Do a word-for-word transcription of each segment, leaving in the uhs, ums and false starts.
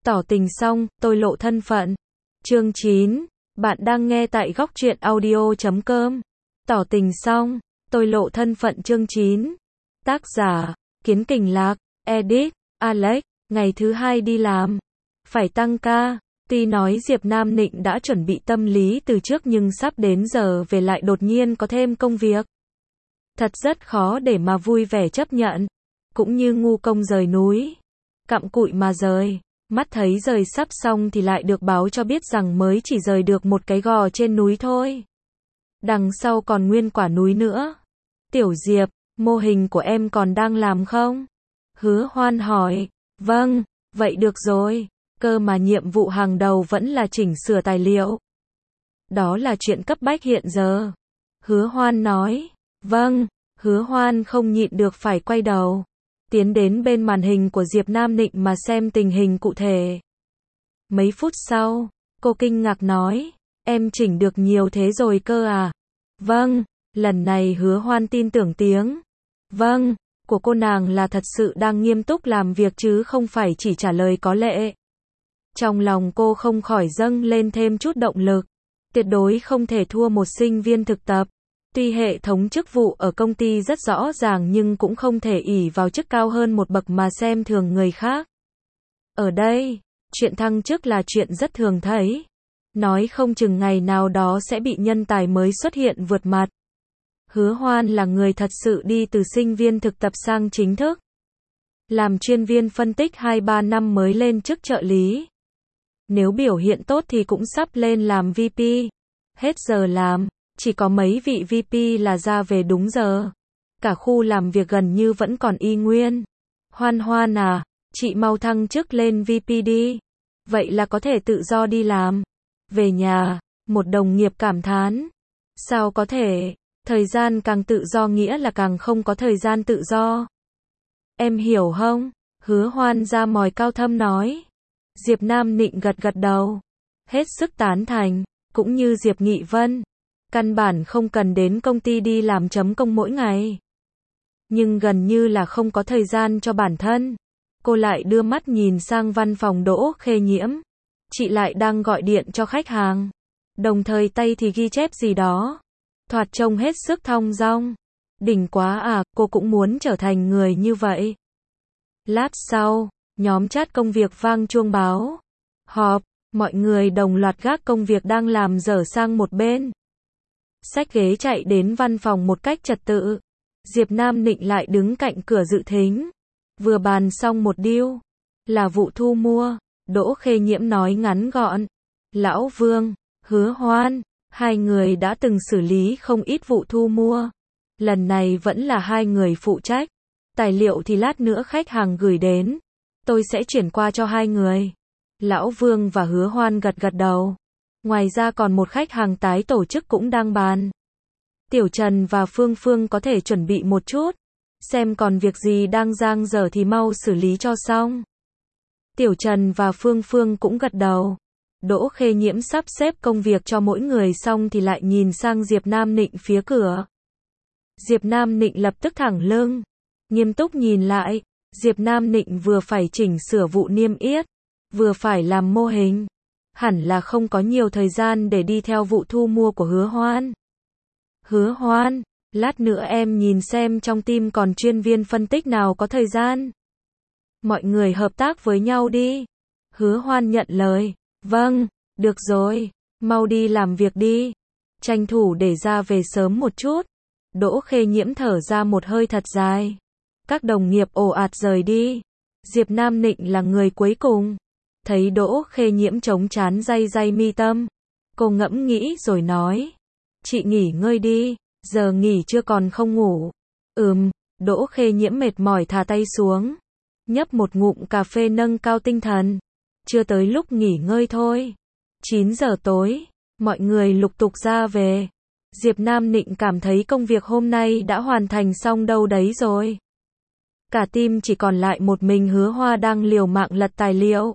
Tỏ tình xong, tôi lộ thân phận. Chương chín. Bạn đang nghe tại góc truyện audio chấm com. Tỏ tình xong, tôi lộ thân phận chương chín. Tác giả, Kiến Kình Lạc, edit, Alex, ngày thứ hai đi làm. Phải tăng ca. Tuy nói Diệp Nam Nịnh đã chuẩn bị tâm lý từ trước nhưng sắp đến giờ về lại đột nhiên có thêm công việc. Thật rất khó để mà vui vẻ chấp nhận. Cũng như ngu công rời núi. Cặm cụi mà rời. Mắt thấy rời sắp xong thì lại được báo cho biết rằng mới chỉ rời được một cái gò trên núi thôi. Đằng sau còn nguyên quả núi nữa. Tiểu Diệp, mô hình của em còn đang làm không? Hứa Hoan hỏi. Vâng, vậy được rồi. Cơ mà nhiệm vụ hàng đầu vẫn là chỉnh sửa tài liệu. Đó là chuyện cấp bách hiện giờ. Hứa Hoan nói. Vâng, Hứa Hoan không nhịn được phải quay đầu. Tiến đến bên màn hình của Diệp Nam Nịnh mà xem tình hình cụ thể. Mấy phút sau, cô kinh ngạc nói. Em chỉnh được nhiều thế rồi cơ à? Vâng, lần này Hứa Hoan tin tưởng tiếng. Vâng, của cô nàng là thật sự đang nghiêm túc làm việc chứ không phải chỉ trả lời có lệ. Trong lòng cô không khỏi dâng lên thêm chút động lực. Tuyệt đối không thể thua một sinh viên thực tập. Tuy hệ thống chức vụ ở công ty rất rõ ràng nhưng cũng không thể ỷ vào chức cao hơn một bậc mà xem thường người khác. Ở đây, chuyện thăng chức là chuyện rất thường thấy. Nói không chừng ngày nào đó sẽ bị nhân tài mới xuất hiện vượt mặt. Hứa Hoan là người thật sự đi từ sinh viên thực tập sang chính thức. Làm chuyên viên phân tích hai ba năm mới lên chức trợ lý. Nếu biểu hiện tốt thì cũng sắp lên làm vê pê. Hết giờ làm. Chỉ có mấy vị vê pê là ra về đúng giờ. Cả khu làm việc gần như vẫn còn y nguyên. Hoan Hoan à, chị mau thăng chức lên vê pê đi. Vậy là có thể tự do đi làm. Về nhà, một đồng nghiệp cảm thán. Sao có thể, thời gian càng tự do nghĩa là càng không có thời gian tự do. Em hiểu không? Hứa Hoan ra mòi cao thâm nói. Diệp Nam Nịnh gật gật đầu. Hết sức tán thành, cũng như Diệp Nghị Vân. Căn bản không cần đến công ty đi làm chấm công mỗi ngày. Nhưng gần như là không có thời gian cho bản thân. Cô lại đưa mắt nhìn sang văn phòng Đỗ Khê Nhiễm. Chị lại đang gọi điện cho khách hàng. Đồng thời tay thì ghi chép gì đó. Thoạt trông hết sức thong dong. Đỉnh quá à, cô cũng muốn trở thành người như vậy. Lát sau, nhóm chat công việc vang chuông báo. Họp, mọi người đồng loạt gác công việc đang làm dở sang một bên. Xách ghế chạy đến văn phòng một cách trật tự. Diệp Nam Nịnh lại đứng cạnh cửa dự thính. Vừa bàn xong một deal. Là vụ thu mua. Đỗ Khê Nhiễm nói ngắn gọn. Lão Vương, Hứa Hoan, hai người đã từng xử lý không ít vụ thu mua. Lần này vẫn là hai người phụ trách. Tài liệu thì lát nữa khách hàng gửi đến. Tôi sẽ chuyển qua cho hai người. Lão Vương và Hứa Hoan gật gật đầu. Ngoài ra còn một khách hàng tái tổ chức cũng đang bàn. Tiểu Trần và Phương Phương có thể chuẩn bị một chút. Xem còn việc gì đang dang dở thì mau xử lý cho xong. Tiểu Trần và Phương Phương cũng gật đầu. Đỗ Khê Nhiễm sắp xếp công việc cho mỗi người xong thì lại nhìn sang Diệp Nam Nịnh phía cửa. Diệp Nam Nịnh lập tức thẳng lưng. Nghiêm túc nhìn lại. Diệp Nam Nịnh vừa phải chỉnh sửa vụ niêm yết. Vừa phải làm mô hình. Hẳn là không có nhiều thời gian để đi theo vụ thu mua của Hứa Hoan. Hứa Hoan, lát nữa em nhìn xem trong team còn chuyên viên phân tích nào có thời gian. Mọi người hợp tác với nhau đi. Hứa Hoan nhận lời. Vâng, được rồi, mau đi làm việc đi. Tranh thủ để ra về sớm một chút. Đỗ Khê Nhiễm thở ra một hơi thật dài. Các đồng nghiệp ồ ạt rời đi. Diệp Nam Nịnh là người cuối cùng. Thấy Đỗ Khê Nhiễm chống chán day day mi tâm. Cô ngẫm nghĩ rồi nói. Chị nghỉ ngơi đi, giờ nghỉ chưa còn không ngủ. Ừm, Đỗ Khê Nhiễm mệt mỏi thả tay xuống. Nhấp một ngụm cà phê nâng cao tinh thần. Chưa tới lúc nghỉ ngơi thôi. chín giờ tối, mọi người lục tục ra về. Diệp Nam Nịnh cảm thấy công việc hôm nay đã hoàn thành xong đâu đấy rồi. Cả team chỉ còn lại một mình Hứa Hoa đang liều mạng lật tài liệu.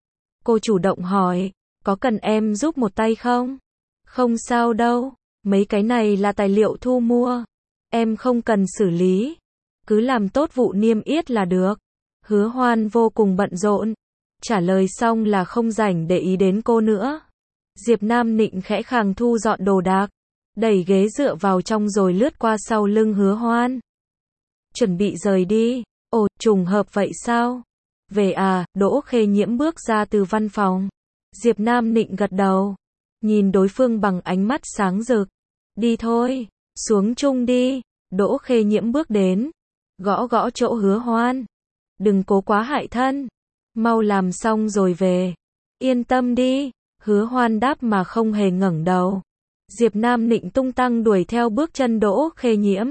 Cô chủ động hỏi, có cần em giúp một tay không? Không sao đâu, mấy cái này là tài liệu thu mua. Em không cần xử lý. Cứ làm tốt vụ niêm yết là được. Hứa Hoan vô cùng bận rộn. Trả lời xong là không rảnh để ý đến cô nữa. Diệp Nam Nịnh khẽ khàng thu dọn đồ đạc, đẩy ghế dựa vào trong rồi lướt qua sau lưng Hứa Hoan. Chuẩn bị rời đi. Ồ, trùng hợp vậy sao? Về à, Đỗ Khê Nhiễm bước ra từ văn phòng. Diệp Nam Nịnh gật đầu, nhìn đối phương bằng ánh mắt sáng rực. Đi thôi, xuống chung đi. Đỗ Khê Nhiễm bước đến, gõ gõ chỗ Hứa Hoan. Đừng cố quá hại thân, mau làm xong rồi về. Yên tâm đi, Hứa Hoan đáp mà không hề ngẩng đầu. Diệp Nam Nịnh tung tăng đuổi theo bước chân Đỗ Khê Nhiễm.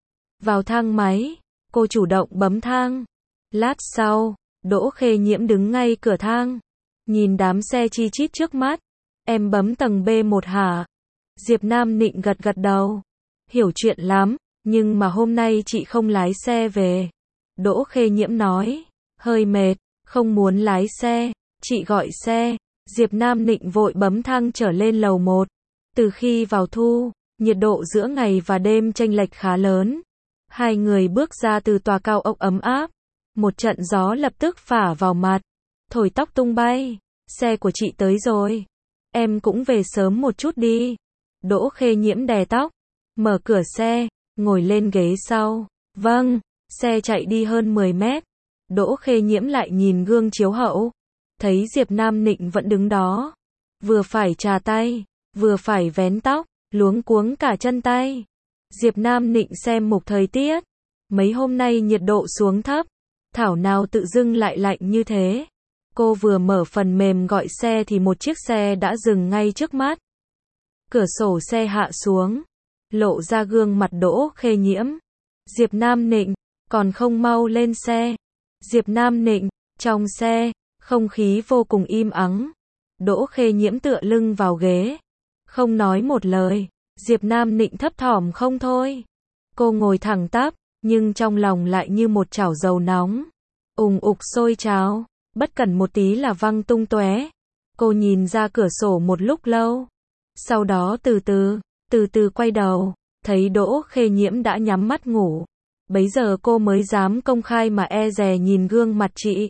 Vào thang máy, cô chủ động bấm thang. Lát sau, Đỗ Khê Nhiễm đứng ngay cửa thang, nhìn đám xe chi chít trước mắt. Em bấm tầng B một hả? Diệp Nam Nịnh gật gật đầu. Hiểu chuyện lắm, nhưng mà hôm nay chị không lái xe về. Đỗ Khê Nhiễm nói, hơi mệt, không muốn lái xe, chị gọi xe. Diệp Nam Nịnh vội bấm thang trở lên lầu một. Từ khi vào thu, nhiệt độ giữa ngày và đêm chênh lệch khá lớn. Hai người bước ra từ tòa cao ốc ấm áp. Một trận gió lập tức phả vào mặt, thổi tóc tung bay. Xe của chị tới rồi. Em cũng về sớm một chút đi. Đỗ Khê Nhiễm đè tóc, mở cửa xe, ngồi lên ghế sau. Vâng. Xe chạy đi hơn mười mét. Đỗ Khê Nhiễm lại nhìn gương chiếu hậu, thấy Diệp Nam Nịnh vẫn đứng đó, vừa phải chà tay, vừa phải vén tóc, luống cuống cả chân tay. Diệp Nam Nịnh xem mục thời tiết, mấy hôm nay nhiệt độ xuống thấp, thảo nào tự dưng lại lạnh như thế. Cô vừa mở phần mềm gọi xe thì một chiếc xe đã dừng ngay trước mắt. Cửa sổ xe hạ xuống, lộ ra gương mặt Đỗ Khê Nhiễm. Diệp Nam Nịnh, còn không mau lên xe. Diệp Nam Nịnh, trong xe, không khí vô cùng im ắng. Đỗ Khê Nhiễm tựa lưng vào ghế, không nói một lời. Diệp Nam Nịnh thấp thỏm không thôi. Cô ngồi thẳng tắp, nhưng trong lòng lại như một chảo dầu nóng, ùng ục sôi trào, bất cẩn một tí là văng tung tóe. Cô nhìn ra cửa sổ một lúc lâu, sau đó từ từ, từ từ quay đầu, thấy Đỗ Khê Nhiễm đã nhắm mắt ngủ. Bấy giờ cô mới dám công khai mà e dè nhìn gương mặt chị.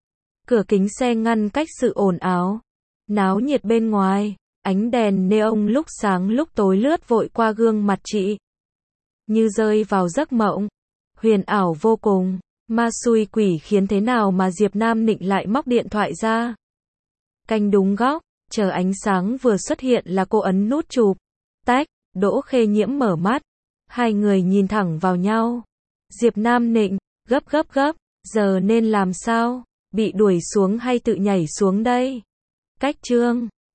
Cửa kính xe ngăn cách sự ồn ào, náo nhiệt bên ngoài, ánh đèn neon lúc sáng lúc tối lướt vội qua gương mặt chị. Như rơi vào giấc mộng, huyền ảo vô cùng, ma xui quỷ khiến thế nào mà Diệp Nam Nịnh lại móc điện thoại ra. Canh đúng góc, chờ ánh sáng vừa xuất hiện là cô ấn nút chụp. Tách, Đỗ Khê Nhiễm mở mắt, hai người nhìn thẳng vào nhau. Diệp Nam Nịnh, gấp gấp gấp, giờ nên làm sao? Bị đuổi xuống hay tự nhảy xuống đây? Cách chương